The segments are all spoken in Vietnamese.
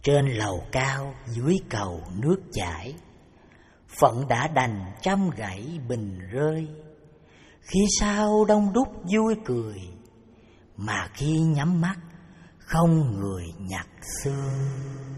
Trên lầu cao dưới cầu nước chảy, phận đã đành trăm gãy bình rơi. Khi sao đông đúc vui cười, mà khi nhắm mắt không người nhặt xương.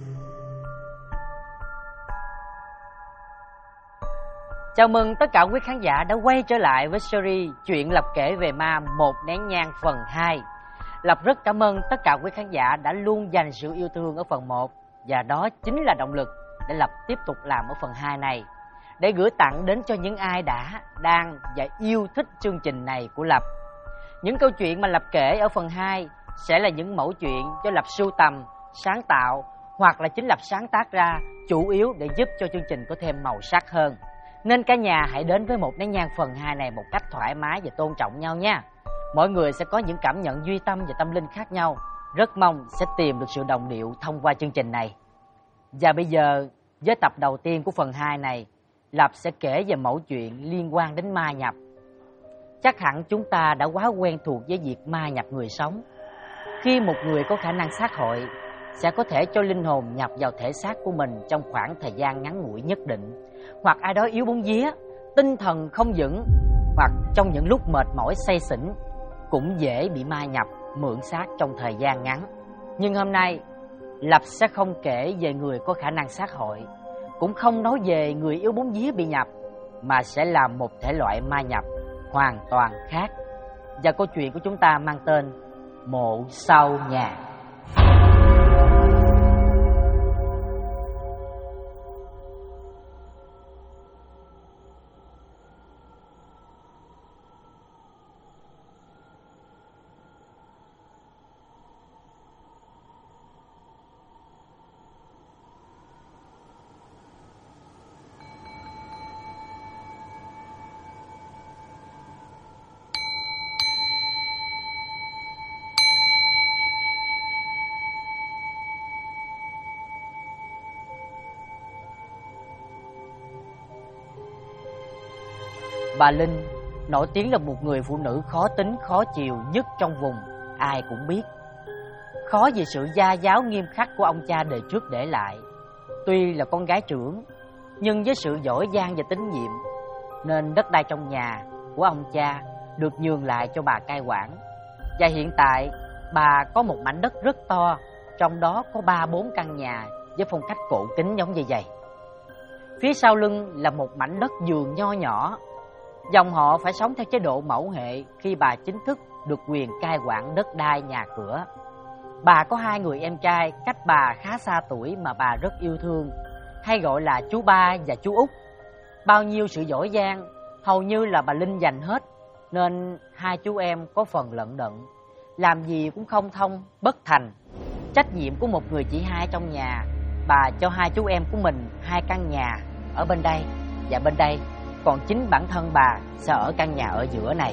Chào mừng tất cả quý khán giả đã quay trở lại với series Chuyện Lập kể về ma Một Nén Nhang phần 2. Lập rất cảm ơn tất cả quý khán giả đã luôn dành sự yêu thương ở phần 1, và đó chính là động lực để Lập tiếp tục làm ở phần 2 này, để gửi tặng đến cho những ai đã, đang và yêu thích chương trình này của Lập. Những câu chuyện mà Lập kể ở phần 2 sẽ là những mẫu chuyện do Lập sưu tầm, sáng tạo hoặc là chính Lập sáng tác ra, chủ yếu để giúp cho chương trình có thêm màu sắc hơn. Nên cả nhà hãy đến với Một Nén Nhang phần 2 này một cách thoải mái và tôn trọng nhau nha. Mỗi người sẽ có những cảm nhận duy tâm và tâm linh khác nhau. Rất mong sẽ tìm được sự đồng điệu thông qua chương trình này. Và bây giờ, với tập đầu tiên của phần 2 này, Lập sẽ kể về mẫu chuyện liên quan đến ma nhập. Chắc hẳn chúng ta đã quá quen thuộc với việc ma nhập người sống. Khi một người có khả năng xác hội sẽ có thể cho linh hồn nhập vào thể xác của mình trong khoảng thời gian ngắn ngủi nhất định, hoặc ai đó yếu bóng vía, tinh thần không vững, hoặc trong những lúc mệt mỏi say xỉn cũng dễ bị ma nhập, mượn xác trong thời gian ngắn. Nhưng hôm nay Lập sẽ không kể về người có khả năng xác hội, cũng không nói về người yếu bóng vía bị nhập, mà sẽ là một thể loại ma nhập hoàn toàn khác. Và câu chuyện của chúng ta mang tên Mộ Sau Nhà. Bà Linh nổi tiếng là một người phụ nữ khó tính, khó chiều nhất trong vùng, ai cũng biết. Khó vì sự gia giáo nghiêm khắc của ông cha đời trước để lại. Tuy là con gái trưởng, nhưng với sự giỏi giang và tín nhiệm, nên đất đai trong nhà của ông cha được nhường lại cho bà cai quản. Và hiện tại, bà có một mảnh đất rất to, trong đó có 3-4 căn nhà với phong cách cổ kính giống như vậy. Phía sau lưng là một mảnh đất vườn nho nhỏ. Dòng họ phải sống theo chế độ mẫu hệ khi bà chính thức được quyền cai quản đất đai nhà cửa. Bà có 2 người em trai cách bà khá xa tuổi mà bà rất yêu thương, hay gọi là chú Ba và chú Út. Bao nhiêu sự giỏi giang hầu như là bà Linh dành hết, nên 2 chú em có phần lận đận, làm gì cũng không thông, bất thành. Trách nhiệm của một người chị hai trong nhà, bà cho 2 chú em của mình 2 căn nhà ở bên đây và bên đây, còn chính bản thân bà sẽ ở căn nhà ở giữa này.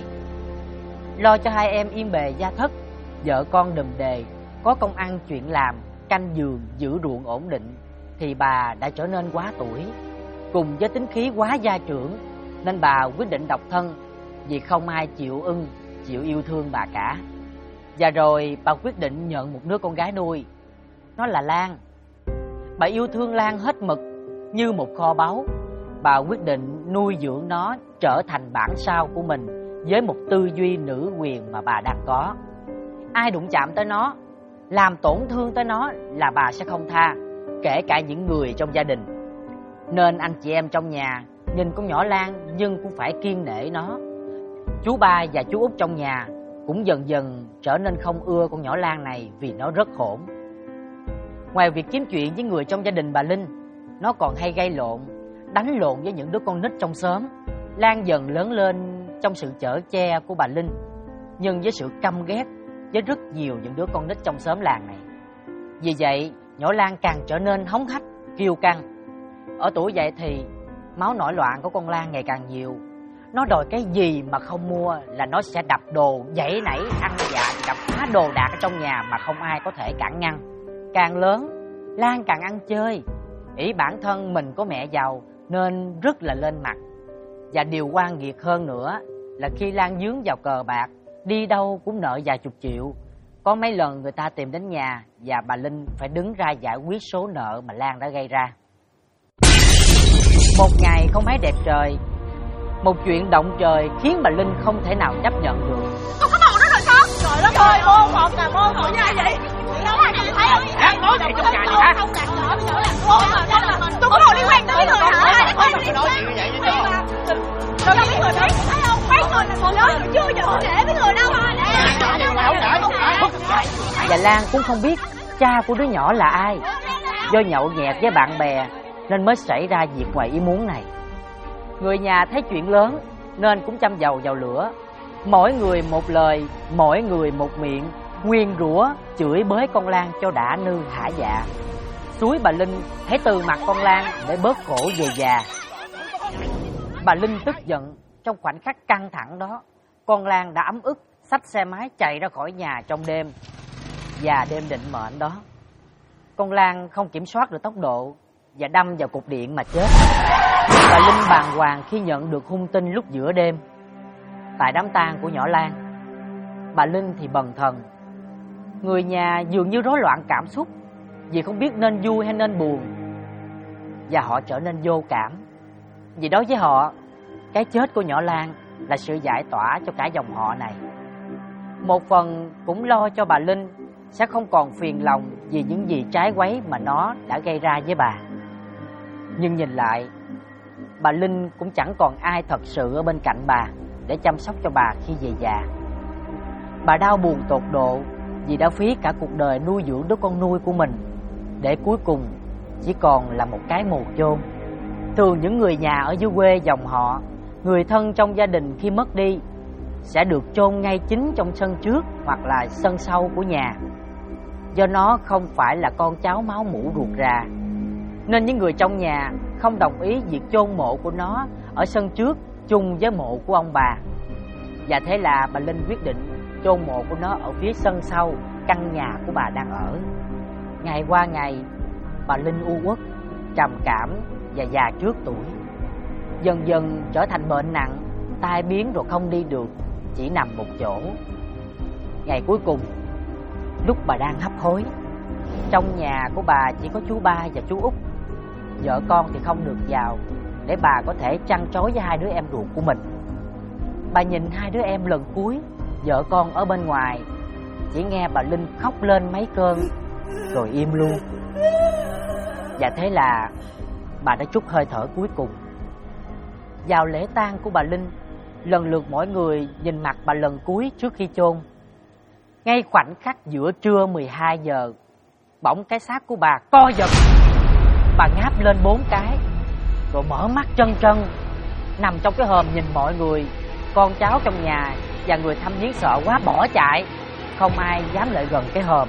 Lo cho 2 em yên bề gia thất, vợ con đùm đề, có công ăn chuyện làm, canh giường, giữ ruộng ổn định, thì bà đã trở nên quá tuổi. Cùng với tính khí quá gia trưởng, nên bà quyết định độc thân, vì không ai chịu ưng, chịu yêu thương bà cả. Và rồi bà quyết định nhận một đứa con gái nuôi, nó là Lan. Bà yêu thương Lan hết mực như một kho báu. Bà quyết định nuôi dưỡng nó trở thành bản sao của mình, với một tư duy nữ quyền mà bà đang có. Ai đụng chạm tới nó, làm tổn thương tới nó là bà sẽ không tha, kể cả những người trong gia đình. Nên anh chị em trong nhà nhìn con nhỏ Lan nhưng cũng phải kiêng nể nó. Chú Ba và chú Út trong nhà cũng dần dần trở nên không ưa con nhỏ Lan này vì nó rất hỗn. Ngoài việc kiếm chuyện với người trong gia đình bà Linh, nó còn hay gây lộn, đánh lộn với những đứa con nít trong xóm. Lan dần lớn lên trong sự chở che của bà Linh, nhưng với sự căm ghét với rất nhiều những đứa con nít trong xóm làng này. Vì vậy, nhỏ Lan càng trở nên hống hách, kiêu căng. Ở tuổi dậy thì máu nổi loạn của con Lan ngày càng nhiều. Nó đòi cái gì mà không mua là nó sẽ đập đồ, giãy nảy, ăn dạ, đập phá đồ đạc ở trong nhà mà không ai có thể cản ngăn. Càng lớn, Lan càng ăn chơi, ỷ bản thân mình có mẹ giàu nên rất là lên mặt. Và điều oan nghiệt hơn nữa là khi Lan dướng vào cờ bạc, đi đâu cũng nợ vài chục triệu, Có mấy lần người ta tìm đến nhà và bà Linh phải đứng ra giải quyết số nợ mà Lan đã gây ra. Một ngày không mấy đẹp trời, một chuyện động trời khiến bà Linh không thể nào chấp nhận được. Con có màu đó rồi sao? Trời đất ơi, môn một là môn một nha vậy. Đâu ai nhìn thấy không? Đang nói gì trong nhà vậy hả? Không làm rõ bây giờ làm môn mà. Tôi có màu liên quan tới người hả? Ai đã quen liên quan? Rồi mấy người biết thấy không? Mấy người là người lớn chưa giờ không để mấy người đâu mà. Và Lan cũng không biết cha của đứa nhỏ là ai. Do nhậu nhẹt với bạn bè nên mới xảy ra việc ngoài ý muốn này. Người nhà thấy chuyện lớn nên cũng châm dầu vào lửa. Mỗi người một lời, mỗi người một miệng, nguyền rủa chửi bới con Lan cho đã nư hả dạ. Xúi bà Linh hãy từ mặt con Lan để bớt khổ về già. Bà Linh tức giận. Trong khoảnh khắc căng thẳng đó, con Lan đã ấm ức xách xe máy chạy ra khỏi nhà trong đêm. Và đêm định mệnh đó, con Lan không kiểm soát được tốc độ và đâm vào cục điện mà chết. Bà Linh bàng hoàng khi nhận được hung tin lúc giữa đêm. Tại đám tang của nhỏ Lan, bà Linh thì bần thần. Người nhà dường như rối loạn cảm xúc vì không biết nên vui hay nên buồn. Và họ trở nên vô cảm. Vì đối với họ, cái chết của nhỏ Lan là sự giải tỏa cho cả dòng họ này. Một phần cũng lo cho bà Linh sẽ không còn phiền lòng vì những gì trái quấy mà nó đã gây ra với bà. Nhưng nhìn lại, bà Linh cũng chẳng còn ai thật sự ở bên cạnh bà để chăm sóc cho bà khi về già. Bà đau buồn tột độ vì đã phí cả cuộc đời nuôi dưỡng đứa con nuôi của mình, để cuối cùng chỉ còn là một cái mồ chôn. Thường những người nhà ở dưới quê dòng họ, người thân trong gia đình khi mất đi sẽ được chôn ngay chính trong sân trước hoặc là sân sau của nhà. Do nó không phải là con cháu máu mủ ruột rà, nên những người trong nhà không đồng ý việc chôn mộ của nó ở sân trước chung với mộ của ông bà. Và thế là bà Linh quyết định chôn mộ của nó ở phía sân sau căn nhà của bà đang ở. Ngày qua ngày, bà Linh u uất, trầm cảm và già trước tuổi. Dần dần trở thành bệnh nặng, tai biến rồi không đi được, chỉ nằm một chỗ. Ngày cuối cùng, lúc bà đang hấp hối, trong nhà của bà chỉ có chú Ba và chú Út. Vợ con thì không được vào để bà có thể chăn trối với hai đứa em ruột của mình. Bà nhìn hai đứa em lần cuối, vợ con ở bên ngoài, chỉ nghe bà Linh khóc lên mấy cơn rồi im luôn. Và thế là bà đã trút hơi thở cuối cùng. Vào lễ tang của bà Linh, lần lượt mỗi người nhìn mặt bà lần cuối trước khi chôn. Ngay khoảnh khắc giữa trưa 12 giờ, bỗng cái xác của bà co giật. Bà ngáp lên 4 cái, rồi mở mắt trân trân, nằm trong cái hòm nhìn mọi người. Con cháu trong nhà và người thăm viếng sợ quá bỏ chạy, không ai dám lại gần cái hòm.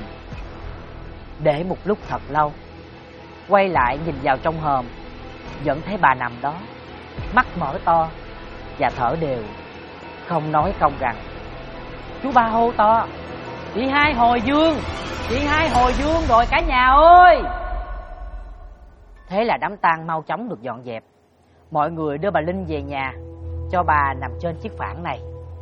Để một lúc thật lâu, quay lại nhìn vào trong hòm, vẫn thấy bà nằm đó, mắt mở to và thở đều, không nói không rằng. Chú Ba hô to: "Chị hai hồi dương, chị hai hồi dương rồi cả nhà ơi!" Thế là đám tang mau chóng được dọn dẹp. Mọi người đưa bà Linh về nhà, cho bà nằm trên chiếc phản này.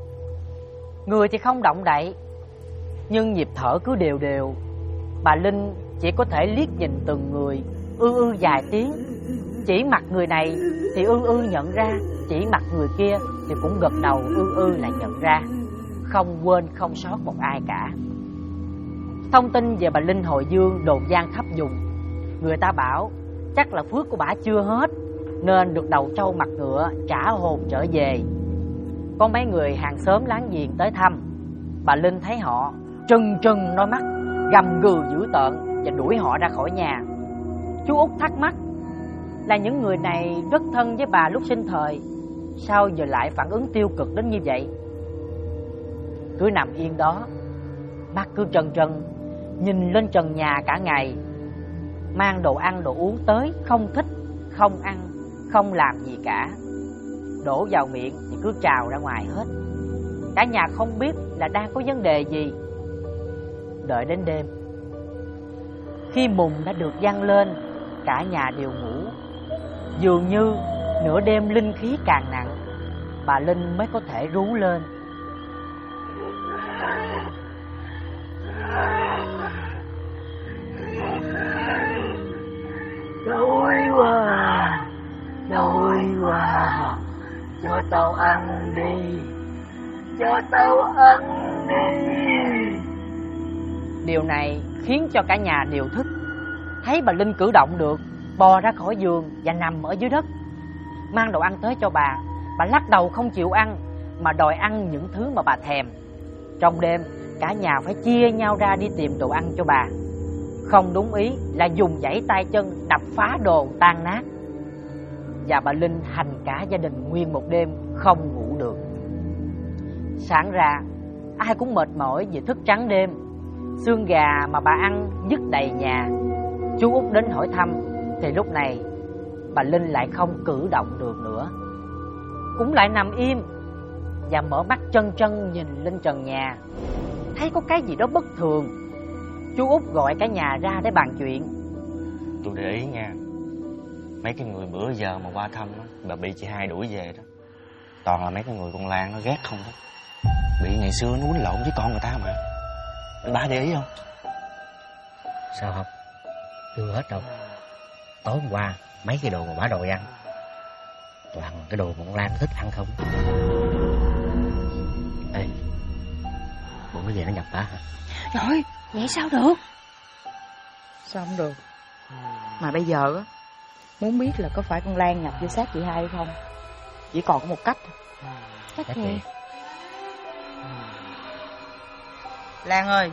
Người thì không động đậy, nhưng nhịp thở cứ đều đều. Bà Linh chỉ có thể liếc nhìn từng người, vài tiếng. Chỉ mặt người này thì nhận ra, chỉ mặt người kia thì cũng gật đầu lại nhận ra. Không quên không sót một ai cả. Thông tin về bà Linh hồi dương đồn vang khắp vùng. Người ta bảo chắc là phước của bà chưa hết, nên được đầu trâu mặt ngựa trả hồn trở về. Có mấy người hàng xóm láng giềng tới thăm. Bà Linh thấy họ trừng trừng đôi mắt, gầm gừ dữ tợn và đuổi họ ra khỏi nhà. Chú Út thắc mắc là những người này rất thân với bà lúc sinh thời, sao giờ lại phản ứng tiêu cực đến như vậy? Cứ nằm yên đó, mắt cứ trân trân nhìn lên trần nhà cả ngày. Mang đồ ăn đồ uống tới không thích, không ăn, không làm gì cả. Đổ vào miệng thì cứ trào ra ngoài hết. Cả nhà không biết là đang có vấn đề gì. Đợi đến đêm, khi mùng đã được văng lên, cả nhà đều ngủ. Dường như nửa đêm linh khí càng nặng, bà Linh mới có thể rú lên: Đói quá, đói quá, cho tao ăn đi, cho tao ăn đi. Điều này khiến cho cả nhà đều thức. Thấy bà Linh cử động được, bò ra khỏi giường và nằm ở dưới đất. Mang đồ ăn tới cho bà lắc đầu không chịu ăn, mà đòi ăn những thứ mà bà thèm. Trong đêm, cả nhà phải chia nhau ra đi tìm đồ ăn cho bà. Không đúng ý là dùng dãy tay chân đập phá đồ tan nát. Và bà Linh hành cả gia đình nguyên một đêm không ngủ được. Sáng ra, ai cũng mệt mỏi vì thức trắng đêm. Xương gà mà bà ăn dứt đầy nhà. Chú Út đến hỏi thăm, thì lúc này bà Linh lại không cử động được nữa, cũng lại nằm im và mở mắt trân trân nhìn lên trần nhà. Thấy có cái gì đó bất thường. Chú Út gọi cả nhà ra để bàn chuyện. Tôi để ý nha, mấy cái người bữa giờ mà qua thăm đó, bà bị chị Hai đuổi về đó, toàn là mấy cái người con Lan nó ghét không đó. Bị ngày xưa nó quýnh lộn với con người ta mà. Anh ba để ý không? Sao không? Chưa hết đâu. Tối hôm qua mấy cái đồ mà bả đòi ăn toàn cái đồ mà con Lan thích ăn không. Ê, bộ cái gì nó nhập bả hả? Rồi, vậy sao được? Sao không được? Mà bây giờ á, muốn biết là có phải con Lan nhập vô xác chị Hai hay không, chỉ còn có một cách. Cách gì? Lan ơi!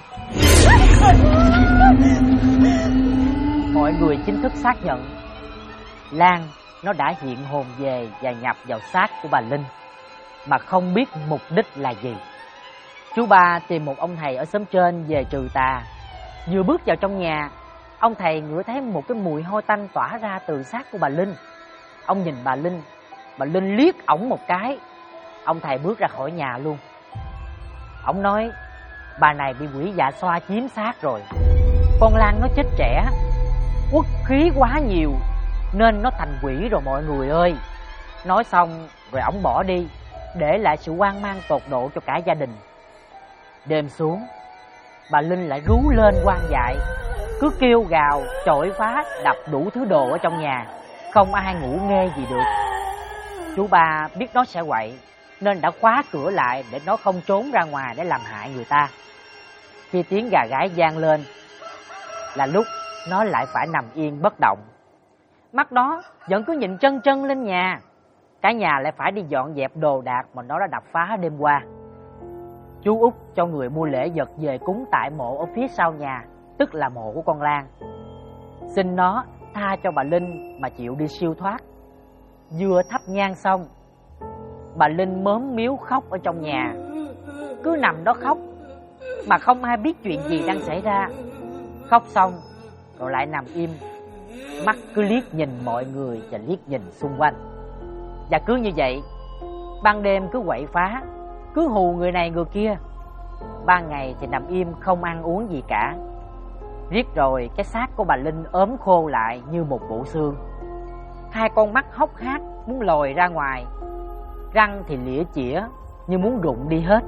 Mọi người chính thức xác nhận Lan nó đã hiện hồn về và nhập vào xác của bà Linh, mà không biết mục đích là gì. Chú ba tìm một ông thầy ở xóm trên về trừ tà. Vừa bước vào trong nhà, ông thầy ngửi thấy một cái mùi hôi tanh tỏa ra từ xác của bà Linh. Ông nhìn bà Linh liếc ổng một cái. Ông thầy bước ra khỏi nhà luôn. Ổng nói bà này bị quỷ dạ xoa chiếm xác rồi. Con Lan nó chết trẻ, uất khí quá nhiều nên nó thành quỷ rồi mọi người ơi. Nói xong rồi ổng bỏ đi, để lại sự hoang mang tột độ cho cả gia đình. Đêm xuống, bà Linh lại rú lên hoang dại, cứ kêu gào, chổi phá, đập đủ thứ đồ ở trong nhà, không ai ngủ nghe gì được. Chú ba biết nó sẽ quậy nên đã khóa cửa lại để nó không trốn ra ngoài để làm hại người ta. Khi tiếng gà gáy vang lên là lúc nó lại phải nằm yên bất động. Mắt nó vẫn cứ nhìn trân trân lên nhà. Cả nhà lại phải đi dọn dẹp đồ đạc mà nó đã đập phá đêm qua. Chú Út cho người mua lễ vật về cúng tại mộ ở phía sau nhà, tức là mộ của con Lan. Xin nó tha cho bà Linh mà chịu đi siêu thoát. Vừa thắp nhang xong, bà Linh mớm miếu khóc ở trong nhà. Cứ nằm đó khóc mà không ai biết chuyện gì đang xảy ra. Khóc xong rồi lại nằm im, mắt cứ liếc nhìn mọi người và liếc nhìn xung quanh. Và cứ như vậy, ban đêm cứ quậy phá, cứ hù người này người kia. Ban ngày thì nằm im không ăn uống gì cả. Riết rồi cái xác của bà Linh ốm khô lại như một bộ xương. Hai con mắt hốc hác muốn lồi ra ngoài, răng thì lĩa chĩa như muốn rụng đi hết.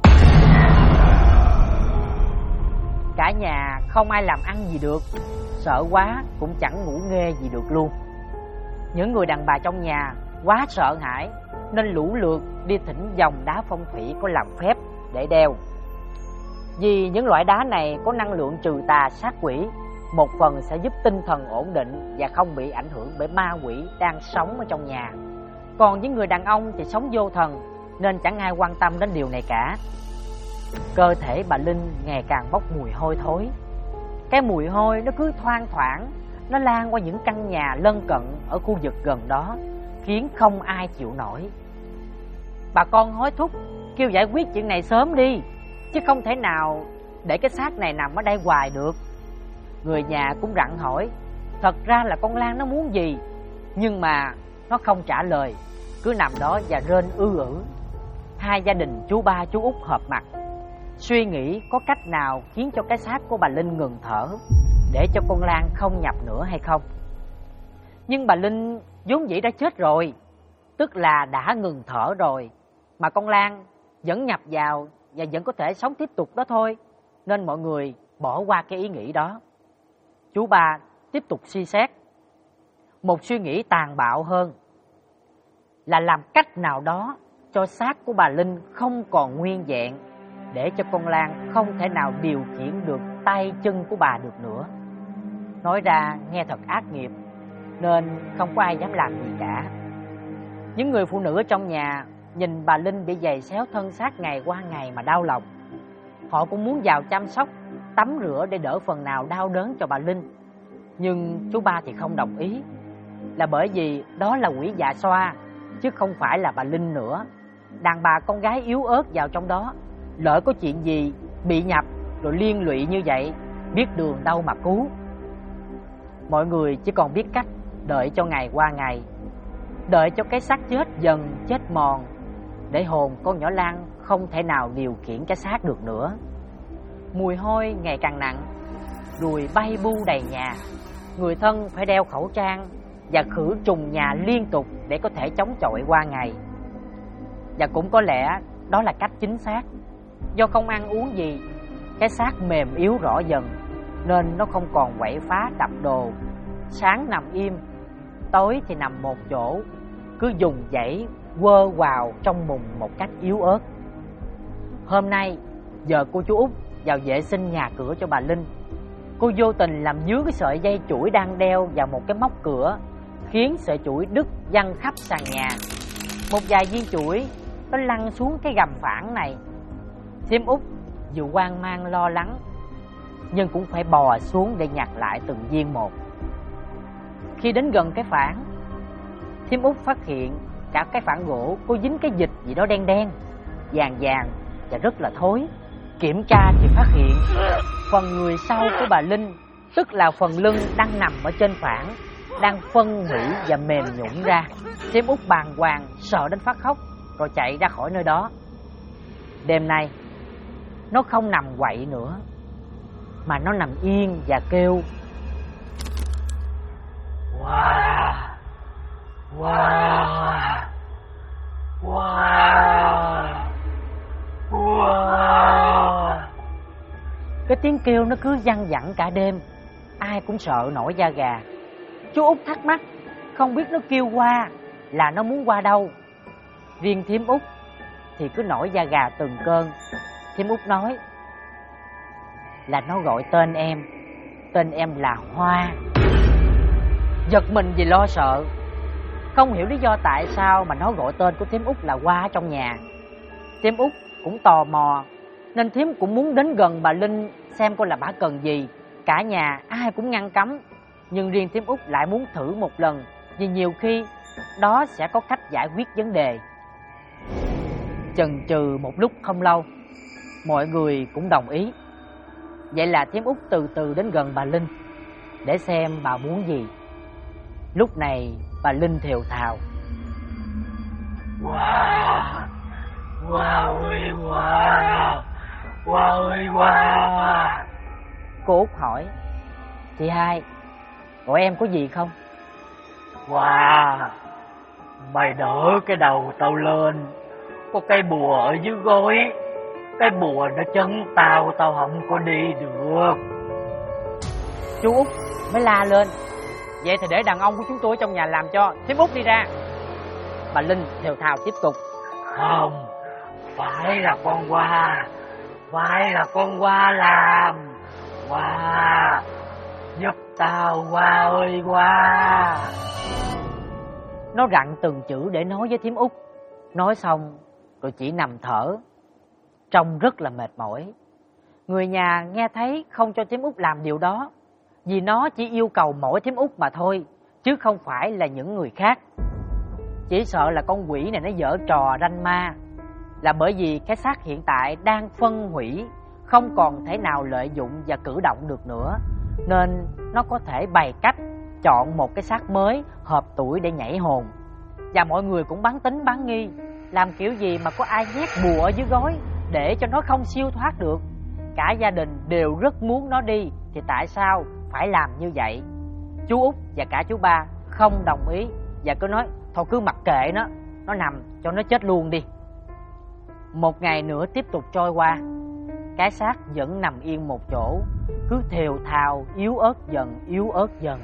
Cả nhà không ai làm ăn gì được, sợ quá cũng chẳng ngủ nghe gì được luôn. Những người đàn bà trong nhà quá sợ hãi nên lũ lượt đi thỉnh vòng đá phong thủy có làm phép để đeo. Vì những loại đá này có năng lượng trừ tà sát quỷ, một phần sẽ giúp tinh thần ổn định và không bị ảnh hưởng bởi ma quỷ đang sống ở trong nhà. Còn những người đàn ông thì sống vô thần nên chẳng ai quan tâm đến điều này cả. Cơ thể bà Linh ngày càng bốc mùi hôi thối. Cái mùi hôi nó cứ thoang thoảng, nó lan qua những căn nhà lân cận ở khu vực gần đó, khiến không ai chịu nổi. Bà con hối thúc kêu giải quyết chuyện này sớm đi, chứ không thể nào để cái xác này nằm ở đây hoài được. Người nhà cũng rặn hỏi thật ra là con Lan nó muốn gì, nhưng mà nó không trả lời, cứ nằm đó và rên ư. Hai gia đình chú ba chú Út họp mặt, suy nghĩ có cách nào khiến cho cái xác của bà Linh ngừng thở, để cho con Lan không nhập nữa hay không. Nhưng bà Linh vốn dĩ đã chết rồi, tức là đã ngừng thở rồi, mà con Lan vẫn nhập vào và vẫn có thể sống tiếp tục đó thôi. nên mọi người bỏ qua cái ý nghĩ đó. Chú Ba tiếp tục suy xét. Một suy nghĩ tàn bạo hơn là làm cách nào đó cho xác của bà Linh không còn nguyên vẹn, để cho con Lan không thể nào điều khiển được tay chân của bà được nữa. Nói ra nghe thật ác nghiệp, nên không có ai dám làm gì cả. Những người phụ nữ ở trong nhà nhìn bà Linh bị giày xéo thân xác ngày qua ngày mà đau lòng. Họ cũng muốn vào chăm sóc, tắm rửa để đỡ phần nào đau đớn cho bà Linh. Nhưng chú Ba thì không đồng ý, là bởi vì đó là quỷ dạ xoa, chứ không phải là bà Linh nữa. Đàn bà con gái yếu ớt vào trong đó, lỡ có chuyện gì bị nhập rồi liên lụy như vậy, biết đường đâu mà cứu. Mọi người chỉ còn biết cách đợi cho ngày qua ngày, đợi cho cái xác chết dần chết mòn, để hồn con nhỏ Lan không thể nào điều khiển cái xác được nữa. Mùi hôi ngày càng nặng, ruồi bay bu đầy nhà. Người thân phải đeo khẩu trang và khử trùng nhà liên tục để có thể chống chọi qua ngày. Và cũng có lẽ đó là cách chính xác. Do không ăn uống gì, cái xác mềm yếu rõ dần, nên nó không còn quậy phá đập đồ. Sáng nằm im, tối thì nằm một chỗ, cứ dùng dãy quơ quào trong mùng một cách yếu ớt. Hôm nay giờ cô chú Út vào vệ sinh nhà cửa cho bà Linh. Cô vô tình làm dướng cái sợi dây chuỗi đang đeo vào một cái móc cửa, khiến sợi chuỗi đứt văng khắp sàn nhà. Một vài viên chuỗi nó lăn xuống cái gầm phản này. Thím Út dù hoang mang lo lắng, nhưng cũng phải bò xuống để nhặt lại từng viên một. Khi đến gần cái phản, thím Út phát hiện cả cái phản gỗ có dính cái dịch gì đó đen đen, vàng vàng và rất là thối. Kiểm tra thì phát hiện phần người sau của bà Linh, tức là phần lưng đang nằm ở trên phản, đang phân hủy và mềm nhũn ra. Thím Út bàng hoàng sợ đến phát khóc, rồi chạy ra khỏi nơi đó. Đêm nay nó không nằm quậy nữa, mà nó nằm yên và kêu: "Wow, wow, wow, wow." Cái tiếng kêu nó cứ văng vẳng cả đêm, ai cũng sợ nổi da gà. Chú Út thắc mắc, không biết nó kêu qua là nó muốn qua đâu. Riêng thím Út thì cứ nổi da gà từng cơn. Thím Út nói là nó gọi tên em là Hoa. Giật mình vì lo sợ, không hiểu lý do tại sao mà nó gọi tên của thím Út là Hoa trong nhà. Thím Út cũng tò mò, nên thím cũng muốn đến gần bà Linh xem coi là bà cần gì. Cả nhà ai cũng ngăn cấm, nhưng riêng thím Út lại muốn thử một lần, vì nhiều khi đó sẽ có cách giải quyết vấn đề. Chần chừ một lúc không lâu, mọi người cũng đồng ý. Vậy là thím Út từ từ đến gần bà Linh để xem bà muốn gì. Lúc này bà Linh thều thào: "Wow, wow ơi wow, wow ơi wow." Cô Út hỏi: "Chị hai, gọi em có gì không?" "Wow, mày đỡ cái đầu tao lên, có cái bùa ở dưới gối, cái bùa nó chấn tao không có đi được." Chú Út mới la lên: "Vậy thì để đàn ông của chúng tôi trong nhà làm cho, thím Út đi ra." Bà Linh thều thào tiếp tục: "Không, phải là con Hoa, phải là con Hoa làm. Hoa, giúp tao Hoa ơi Hoa." Nó gặn từng chữ để nói với thím Út. Nói xong rồi chỉ nằm thở, trông rất là mệt mỏi. Người nhà nghe thấy không cho thím Út làm điều đó, vì nó chỉ yêu cầu mỗi thím Út mà thôi, chứ không phải là những người khác. Chỉ sợ là con quỷ này nó giở trò ranh ma, là bởi vì cái xác hiện tại đang phân hủy, không còn thể nào lợi dụng và cử động được nữa, nên nó có thể bày cách chọn một cái xác mới hợp tuổi để nhảy hồn. Và mọi người cũng bán tín bán nghi, làm kiểu gì mà có ai nhét bùa ở dưới gối để cho nó không siêu thoát được. Cả gia đình đều rất muốn nó đi, thì tại sao phải làm như vậy? Chú Út và cả chú Ba không đồng ý, và cứ nói thôi cứ mặc kệ nó nằm cho nó chết luôn đi. Một ngày nữa tiếp tục trôi qua. cái xác vẫn nằm yên một chỗ, cứ thều thào, yếu ớt dần, yếu ớt dần.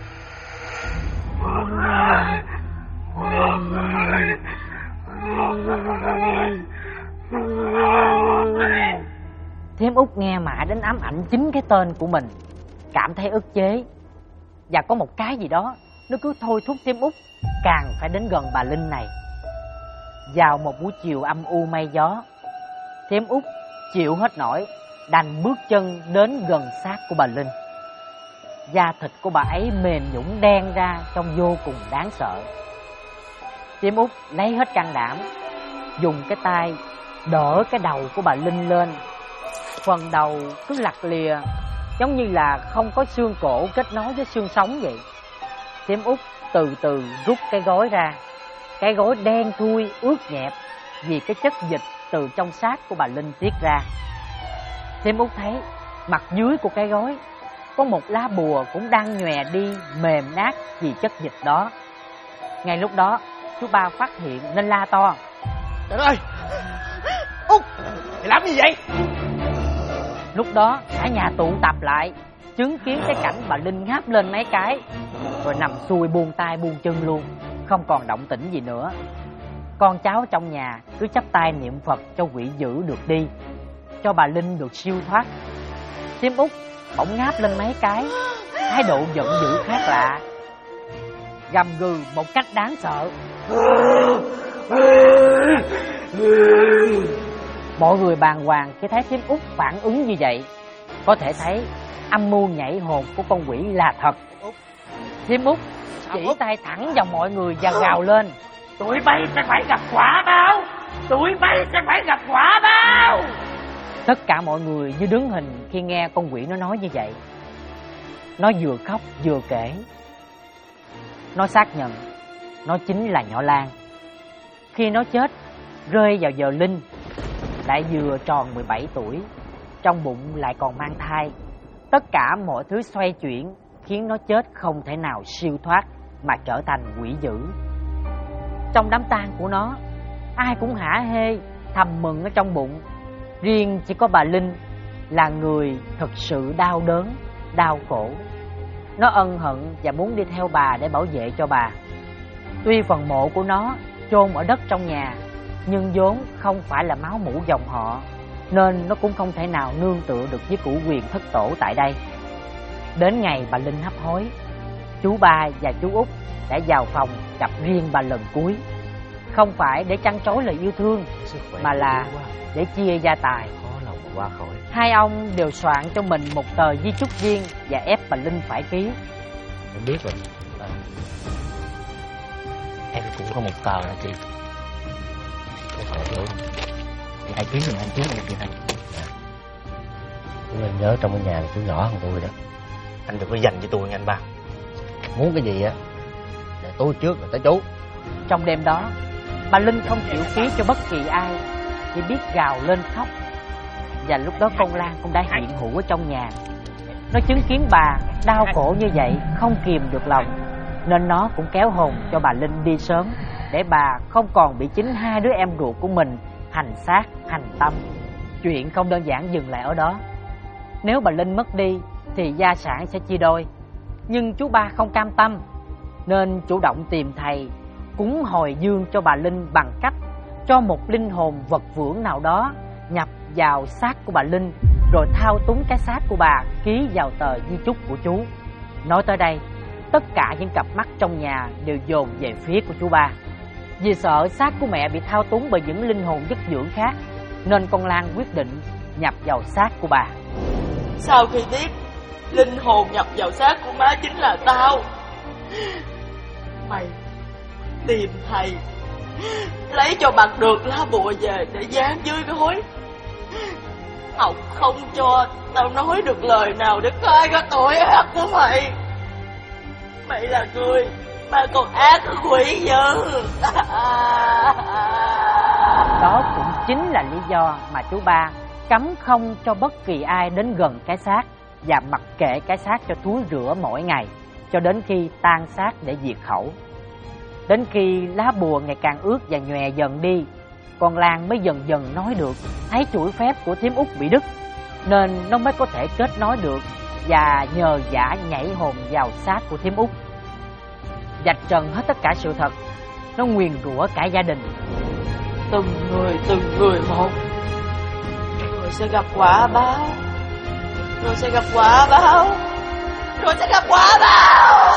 Thím Út nghe mãi đến ám ảnh chính cái tên của mình, cảm thấy ức chế. Và có một cái gì đó nó cứ thôi thúc thím Út càng phải đến gần bà Linh này. Vào một buổi chiều âm u mây gió, thím Út chịu hết nổi, đành bước chân đến gần xác của bà Linh. Da thịt của bà ấy mềm nhũn đen ra trông vô cùng đáng sợ. Thím Út lấy hết can đảm, dùng cái tay đỡ cái đầu của bà Linh lên. Phần đầu cứ lặt lìa, giống như là không có xương cổ kết nối với xương sống vậy. Thím Út từ từ rút cái gối ra. Cái gối đen thui ướt nhẹp vì cái chất dịch từ trong xác của bà Linh tiết ra. Thím Út thấy mặt dưới của cái gối có một lá bùa cũng đang nhòe đi mềm nát vì chất dịch đó. Ngay lúc đó chú Ba phát hiện nên la to: Trời ơi, Út, mày làm gì vậy? Lúc đó cả nhà tụ tập lại, chứng kiến cái cảnh bà Linh ngáp lên mấy cái rồi nằm xuôi buông tay buông chân luôn, không còn động tĩnh gì nữa. Con cháu trong nhà cứ chắp tay niệm Phật cho quỷ dữ được đi, cho bà Linh được siêu thoát. Thím Út bỗng ngáp lên mấy cái, thái độ giận dữ khác lạ, gầm gừ một cách đáng sợ. Mọi người bàng hoàng khi thấy thím Út phản ứng như vậy. Có thể thấy âm mưu nhảy hồn của con quỷ là thật. Thím Út chỉ tay thẳng vào mọi người và gào lên: Tụi bay sẽ phải gặp quả báo! Tụi bay sẽ phải gặp quả báo! Tất cả mọi người như đứng hình khi nghe con quỷ nó nói như vậy. Nó vừa khóc vừa kể. Nó xác nhận nó chính là nhỏ Lan. Khi nó chết rơi vào giờ linh, lại vừa tròn 17 tuổi, trong bụng lại còn mang thai. Tất cả mọi thứ xoay chuyển khiến nó chết không thể nào siêu thoát mà trở thành quỷ dữ. Trong đám tang của nó, ai cũng hả hê thầm mừng ở trong bụng. Riêng chỉ có bà Linh là người thực sự đau đớn, đau khổ. Nó ân hận và muốn đi theo bà để bảo vệ cho bà. Tuy phần mộ của nó chôn ở đất trong nhà, nhưng vốn không phải là máu mủ dòng họ, nên nó cũng không thể nào nương tựa được với cửu quyền thất tổ tại đây. Đến ngày bà Linh hấp hối, chú Ba và chú Út đã vào phòng gặp riêng bà lần cuối. Không phải để trăn trối lời yêu thương, mà là để chia gia tài. Qua khỏi. Hai ông đều soạn cho mình một tờ di chúc riêng và ép bà Linh phải ký. Em biết rồi. Em cũng có một tờ đó chị. Không phải hiểu. Chị hãy ký mình anh trước đi chị Thanh. Chú nên nhớ trong cái nhà này chú nhỏ hơn tôi đó. Anh đừng có dành cho tôi nha anh Ba. Muốn cái gì á để tôi trước rồi tới chú. Trong đêm đó, bà Linh không chịu ký cho bất kỳ ai, chỉ biết gào lên khóc. Và lúc đó con Lan cũng đã hiện hữu ở trong nhà. Nó chứng kiến bà đau khổ như vậy, không kìm được lòng, nên nó cũng kéo hồn cho bà Linh đi sớm, để bà không còn bị chính hai đứa em ruột của mình hành xác, hành tâm. Chuyện không đơn giản dừng lại ở đó. Nếu bà Linh mất đi thì gia sản sẽ chia đôi. Nhưng chú Ba không cam tâm, nên chủ động tìm thầy cúng hồi dương cho bà Linh bằng cách cho một linh hồn vật vưởng nào đó nhập vào xác của bà Linh, rồi thao túng cái xác của bà ký vào tờ di chúc của chú. Nói tới đây, tất cả những cặp mắt trong nhà đều dồn về phía của chú Ba. Vì sợ xác của mẹ bị thao túng bởi những linh hồn dứt dưỡng khác, nên con Lan quyết định nhập vào xác của bà. Sau khi biết linh hồn nhập vào xác của má chính là tao, mày tìm thầy lấy cho bằng được lá bùa về để dán dưới gối. Học không cho tao nói được lời nào để khai ra tội ác của mày. Mày là người mà còn ác quỷ dữ. Đó cũng chính là lý do mà chú Ba cấm không cho bất kỳ ai đến gần cái xác và mặc kệ cái xác cho thúi rửa mỗi ngày, cho đến khi tan xác để diệt khẩu. Đến khi lá bùa ngày càng ướt và nhòe dần đi, con Lan mới dần dần nói được, thấy chuỗi phép của thím Út bị đứt nên nó mới có thể kết nối được và nhờ vả nhảy hồn vào xác của thím Út. Vạch trần hết tất cả sự thật, nó nguyền rủa cả gia đình. Từng người một, rồi sẽ gặp quả báo, rồi sẽ gặp quả báo, rồi sẽ gặp quả báo.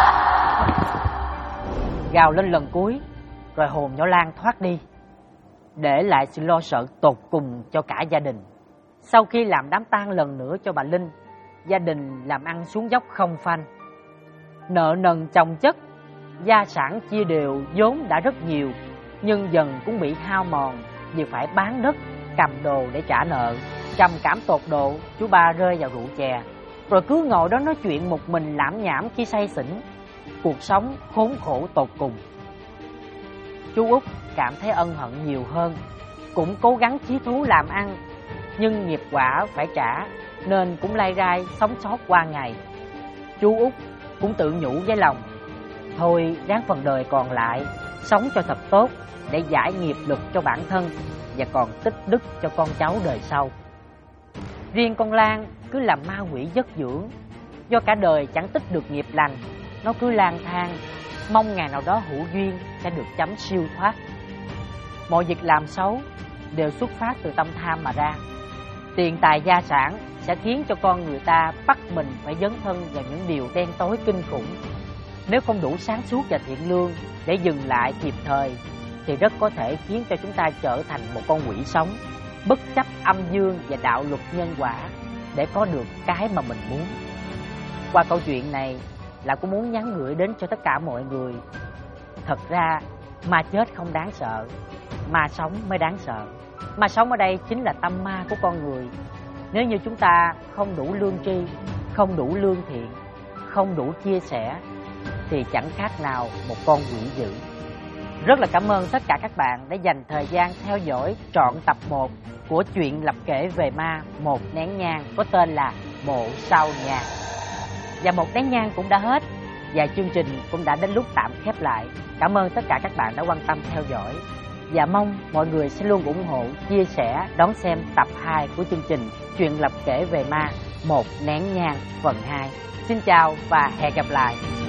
Gào lên lần cuối, rồi hồn nhỏ Lan thoát đi, để lại sự lo sợ tột cùng cho cả gia đình. Sau khi làm đám tang lần nữa cho bà Linh, gia đình làm ăn xuống dốc không phanh. Nợ nần chồng chất, gia sản chia đều vốn đã rất nhiều, nhưng dần cũng bị hao mòn vì phải bán đất, cầm đồ để trả nợ. Trầm cảm tột độ, chú ba rơi vào rượu chè, rồi cứ ngồi đó nói chuyện một mình lảm nhảm khi say xỉn. Cuộc sống khốn khổ tột cùng. Chú Út cảm thấy ân hận nhiều hơn, cũng cố gắng chí thú làm ăn, nhưng nghiệp quả phải trả nên cũng lay rai sống sót qua ngày. Chú Út cũng tự nhủ với lòng, thôi ráng phần đời còn lại sống cho thật tốt để giải nghiệp lực cho bản thân và còn tích đức cho con cháu đời sau. Riêng con Lan cứ làm ma quỷ vất dưỡng, do cả đời chẳng tích được nghiệp lành, nó cứ lang thang, mong ngày nào đó hữu duyên sẽ được chấm siêu thoát. Mọi việc làm xấu đều xuất phát từ tâm tham mà ra. Tiền tài gia sản sẽ khiến cho con người ta bắt mình phải dấn thân vào những điều đen tối kinh khủng. Nếu không đủ sáng suốt và thiện lương để dừng lại kịp thời, thì rất có thể khiến cho chúng ta trở thành một con quỷ sống, bất chấp âm dương và đạo luật nhân quả để có được cái mà mình muốn. Qua câu chuyện này là cũng muốn nhắn gửi đến cho tất cả mọi người. Thật ra ma chết không đáng sợ, ma sống mới đáng sợ. Ma sống ở đây chính là tâm ma của con người. Nếu như chúng ta không đủ lương tri, không đủ lương thiện, không đủ chia sẻ, thì chẳng khác nào một con quỷ dữ. Rất là cảm ơn tất cả các bạn đã dành thời gian theo dõi trọn tập 1 của chuyện lập kể về ma Một Nén Nhang có tên là Mộ Sau Nhà. Và một nén nhang cũng đã hết, và chương trình cũng đã đến lúc tạm khép lại. Cảm ơn tất cả các bạn đã quan tâm theo dõi, và mong mọi người sẽ luôn ủng hộ, chia sẻ, đón xem tập 2 của chương trình chuyện lập kể về ma Một Nén Nhang phần 2. Xin chào và hẹn gặp lại.